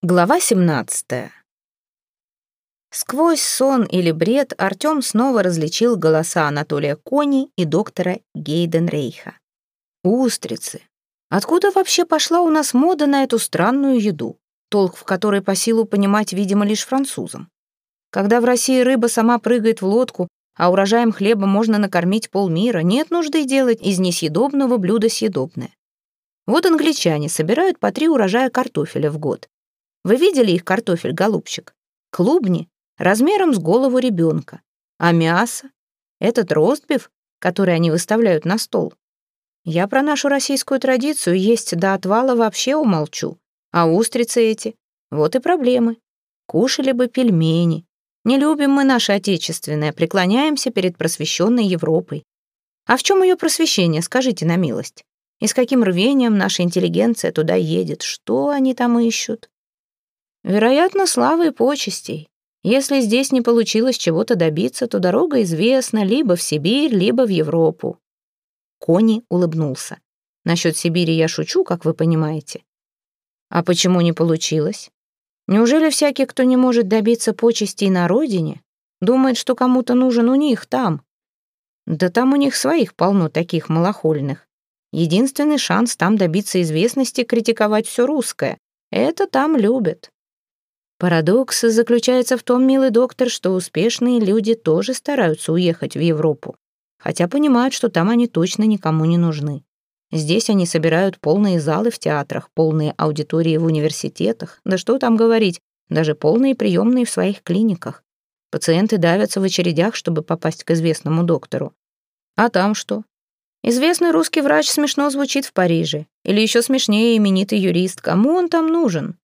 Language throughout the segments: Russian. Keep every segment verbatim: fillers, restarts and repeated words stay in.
Глава семнадцатая. Сквозь сон или бред Артём снова различил голоса Анатолия Кони и доктора Гейденрейха. Устрицы. Откуда вообще пошла у нас мода на эту странную еду, толк в которой по силу понимать, видимо, лишь французам? Когда в России рыба сама прыгает в лодку, а урожаем хлеба можно накормить полмира, нет нужды делать из несъедобного блюда съедобное. Вот англичане собирают по три урожая картофеля в год. Вы видели их картофель, голубчик? Клубни размером с голову ребенка. А мясо? Этот ростбиф, который они выставляют на стол. Я про нашу российскую традицию есть до отвала вообще умолчу. А устрицы эти? Вот и проблемы. Кушали бы пельмени. Не любим мы наше отечественное, преклоняемся перед просвещенной Европой. А в чем ее просвещение, скажите на милость? И с каким рвением наша интеллигенция туда едет? Что они там ищут? Вероятно, славы и почестей. Если здесь не получилось чего-то добиться, то дорога известна либо в Сибирь, либо в Европу. Кони улыбнулся. Насчет Сибири я шучу, как вы понимаете. А почему не получилось? Неужели всякий, кто не может добиться почестей на родине, думает, что кому-то нужен у них там? Да там у них своих полно таких малохольных. Единственный шанс там добиться известности — критиковать все русское. Это там любят. Парадокс заключается в том, милый доктор, что успешные люди тоже стараются уехать в Европу, хотя понимают, что там они точно никому не нужны. Здесь они собирают полные залы в театрах, полные аудитории в университетах, да что там говорить, даже полные приемные в своих клиниках. Пациенты давятся в очередях, чтобы попасть к известному доктору. А там что? Известный русский врач смешно звучит в Париже, или еще смешнее именитый юрист. Кому он там нужен?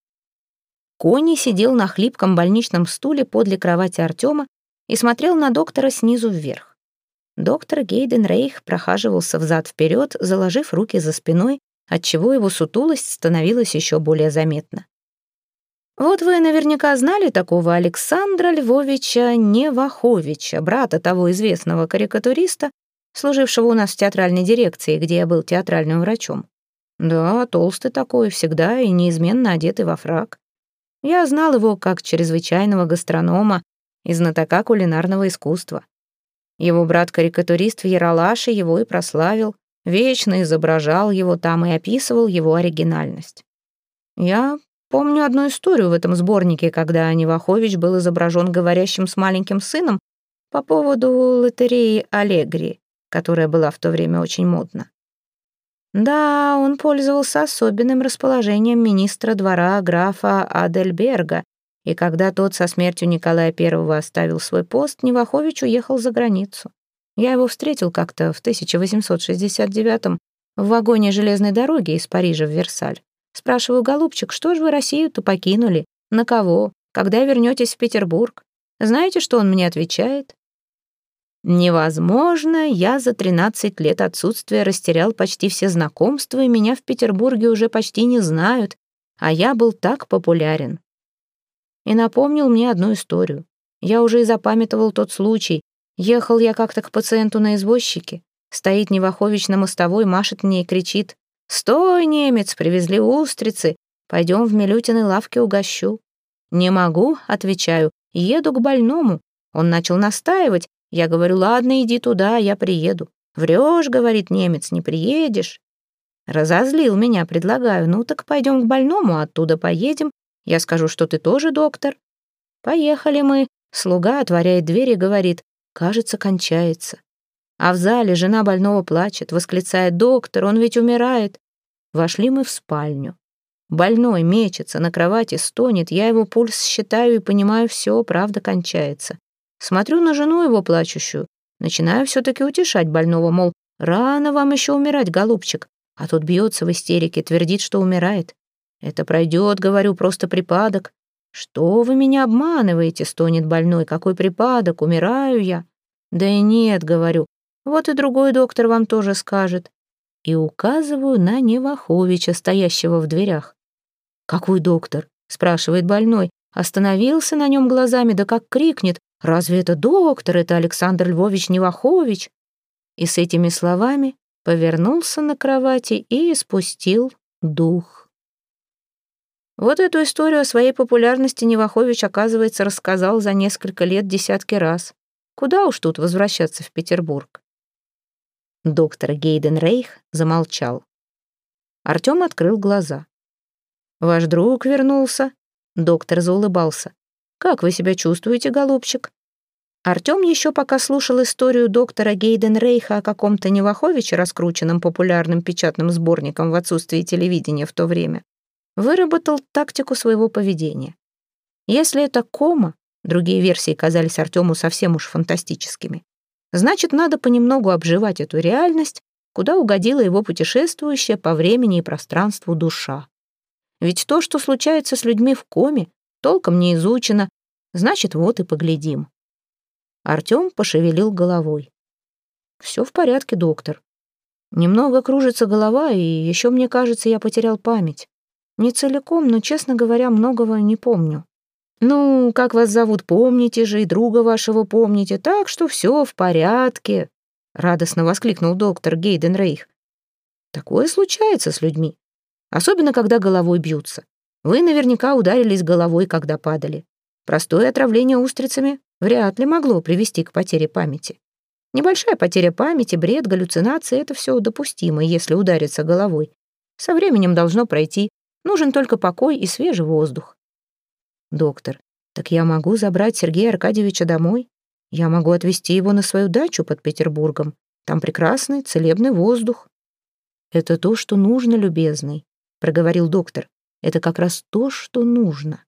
Кони сидел на хлипком больничном стуле подле кровати Артема и смотрел на доктора снизу вверх. Доктор Гейденрейх прохаживался взад-вперед, заложив руки за спиной, отчего его сутулость становилась еще более заметна. Вот вы наверняка знали такого Александра Львовича Неваховича, брата того известного карикатуриста, служившего у нас в театральной дирекции, где я был театральным врачом. Да, толстый такой, всегда и неизменно одетый во фрак. Я знал его как чрезвычайного гастронома и знатока кулинарного искусства. Его брат-карикатурист в Ералаше его и прославил, вечно изображал его там и описывал его оригинальность. Я помню одну историю в этом сборнике, когда Невахович был изображен говорящим с маленьким сыном по поводу лотереи Аллегри, которая была в то время очень модна. Да, он пользовался особенным расположением министра двора графа Адельберга, и когда тот со смертью Николая Первого оставил свой пост, Невахович уехал за границу. Я его встретил как-то в тысяча восемьсот шестьдесят девятом в вагоне железной дороги из Парижа в Версаль. Спрашиваю: голубчик, что же вы Россию-то покинули? На кого? Когда вернетесь в Петербург? Знаете, что он мне отвечает? Невозможно, я за тринадцать лет отсутствия растерял почти все знакомства, и меня в Петербурге уже почти не знают, а я был так популярен. И напомнил мне одну историю. Я уже и запамятовал тот случай. Ехал я как-то к пациенту на извозчике. Стоит Невахович на мостовой, машет мне и кричит: «Стой, немец, привезли устрицы, пойдем в Милютиной лавке угощу». «Не могу», — отвечаю, — «еду к больному». Он начал настаивать. Я говорю: «Ладно, иди туда, я приеду». «Врешь», — говорит немец, — «не приедешь». Разозлил меня, предлагаю: «Ну так пойдем к больному, оттуда поедем. Я скажу, что ты тоже доктор». Поехали мы. Слуга отворяет дверь и говорит: «Кажется, кончается». А в зале жена больного плачет, восклицает: «Доктор, он ведь умирает». Вошли мы в спальню. Больной мечется на кровати, стонет. Я его пульс считаю и понимаю: все, правда, кончается. Смотрю на жену его плачущую. Начинаю все-таки утешать больного, мол, рано вам еще умирать, голубчик. А тот бьется в истерике, твердит, что умирает. «Это пройдет», — говорю, — «просто припадок». «Что вы меня обманываете?» — стонет больной. «Какой припадок? Умираю я». «Да и нет», — говорю, — «вот и другой доктор вам тоже скажет». И указываю на Неваховича, стоящего в дверях. «Какой доктор?» — спрашивает больной. Остановился на нем глазами, да как крикнет: «Разве это доктор? Это Александр Львович Невахович!» И с этими словами повернулся на кровати и испустил дух. Вот эту историю о своей популярности Невахович, оказывается, рассказал за несколько лет десятки раз. Куда уж тут возвращаться в Петербург? Доктор Гейден Рейх замолчал. Артём открыл глаза. «Ваш друг вернулся?» Доктор заулыбался. «Как вы себя чувствуете, голубчик?» Артём еще пока слушал историю доктора Гейден Рейха о каком-то Неваховиче, раскрученном популярным печатным сборником в отсутствии телевидения в то время, выработал тактику своего поведения. Если это кома, другие версии казались Артёму совсем уж фантастическими, значит, надо понемногу обживать эту реальность, куда угодила его путешествующая по времени и пространству душа. Ведь то, что случается с людьми в коме, толком не изучено, значит, вот и поглядим. Артём пошевелил головой. «Всё в порядке, доктор. Немного кружится голова, и ещё, мне кажется, я потерял память. Не целиком, но, честно говоря, многого не помню. Ну, как вас зовут, помните же, и друга вашего помните, так что всё в порядке», — радостно воскликнул доктор Гейден Рейх. «Такое случается с людьми, особенно когда головой бьются. Вы наверняка ударились головой, когда падали. Простое отравление устрицами вряд ли могло привести к потере памяти. Небольшая потеря памяти, бред, галлюцинации — это все допустимо, если удариться головой. Со временем должно пройти. Нужен только покой и свежий воздух. Доктор, так я могу забрать Сергея Аркадьевича домой? Я могу отвезти его на свою дачу под Петербургом. Там прекрасный, целебный воздух. Это то, что нужно, любезный, проговорил доктор. Это как раз то, что нужно.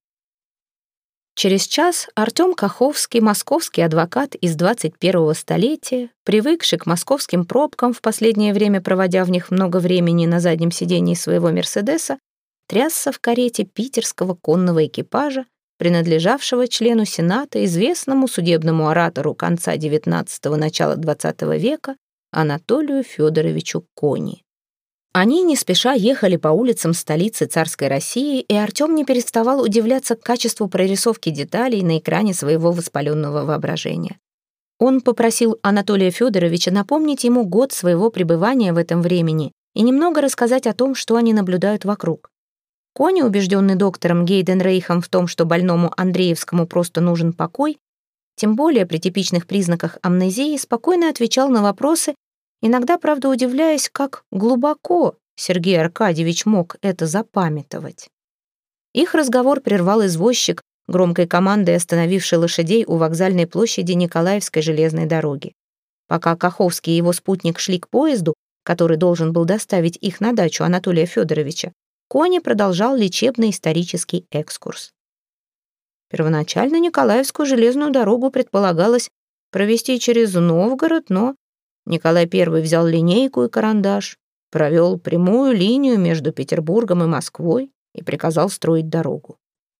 Через час Артём Каховский, московский адвокат из двадцать первого столетия, привыкший к московским пробкам, в последнее время проводя в них много времени на заднем сидении своего «Мерседеса», трясся в карете питерского конного экипажа, принадлежавшего члену Сената, известному судебному оратору конца девятнадцатого — начала двадцатого века Анатолию Федоровичу Кони. Они не спеша ехали по улицам столицы царской России, и Артём не переставал удивляться качеству прорисовки деталей на экране своего воспаленного воображения. Он попросил Анатолия Федоровича напомнить ему год своего пребывания в этом времени и немного рассказать о том, что они наблюдают вокруг. Кони, убежденный доктором Гейден Рейхом в том, что больному Андреевскому просто нужен покой, тем более при типичных признаках амнезии, спокойно отвечал на вопросы, иногда, правда, удивляясь, как глубоко Сергей Аркадьевич мог это запамятовать. Их разговор прервал извозчик, громкой командой остановивший лошадей у вокзальной площади Николаевской железной дороги. Пока Каховский и его спутник шли к поезду, который должен был доставить их на дачу Анатолия Федоровича, Кони продолжал лечебный исторический экскурс. Первоначально Николаевскую железную дорогу предполагалось провести через Новгород, но Николай Первый взял линейку и карандаш, провел прямую линию между Петербургом и Москвой и приказал строить дорогу.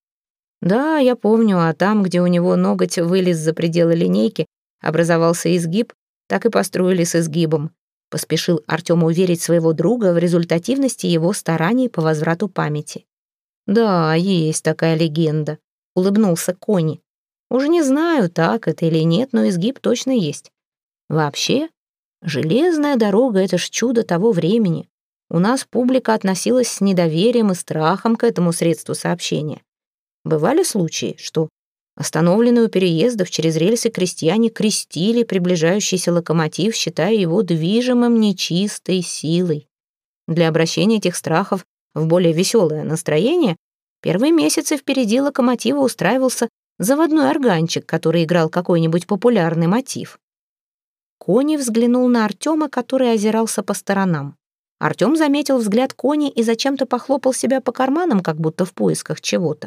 Да, я помню, а там, где у него ноготь вылез за пределы линейки, образовался изгиб, так и построили с изгибом. Поспешил Артём уверить своего друга в результативности его стараний по возврату памяти. «Да, есть такая легенда», — улыбнулся Кони. «Уже не знаю, так это или нет, но изгиб точно есть. Вообще, железная дорога — это ж чудо того времени. У нас публика относилась с недоверием и страхом к этому средству сообщения. Бывали случаи, что остановленные у переездов через рельсы крестьяне крестили приближающийся локомотив, считая его движимым нечистой силой. Для обращения этих страхов в более веселое настроение первые месяцы впереди локомотива устраивался заводной органчик, который играл какой-нибудь популярный мотив. Кони взглянул на Артёма, который озирался по сторонам. Артём заметил взгляд Кони и зачем-то похлопал себя по карманам, как будто в поисках чего-то.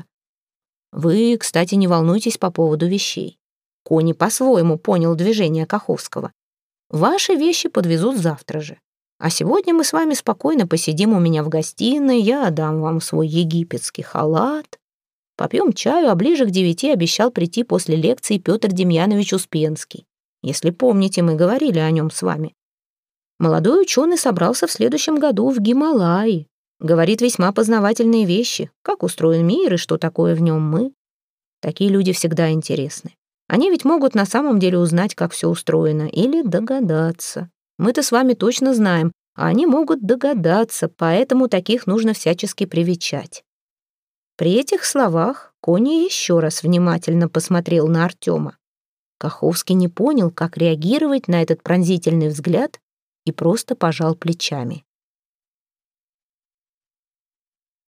Вы, кстати, не волнуйтесь по поводу вещей. Кони по-своему понял движение Каховского. Ваши вещи подвезут завтра же. А сегодня мы с вами спокойно посидим у меня в гостиной, я отдам вам свой египетский халат. Попьем чаю, а ближе к девяти обещал прийти после лекции Петр Демьянович Успенский. Если помните, мы говорили о нем с вами. Молодой ученый собрался в следующем году в Гималаи. Говорит весьма познавательные вещи, как устроен мир и что такое в нем мы. Такие люди всегда интересны. Они ведь могут на самом деле узнать, как все устроено, или догадаться. Мы-то с вами точно знаем, а они могут догадаться, поэтому таких нужно всячески привечать. При этих словах Кони еще раз внимательно посмотрел на Артема. Каховский не понял, как реагировать на этот пронзительный взгляд, и просто пожал плечами.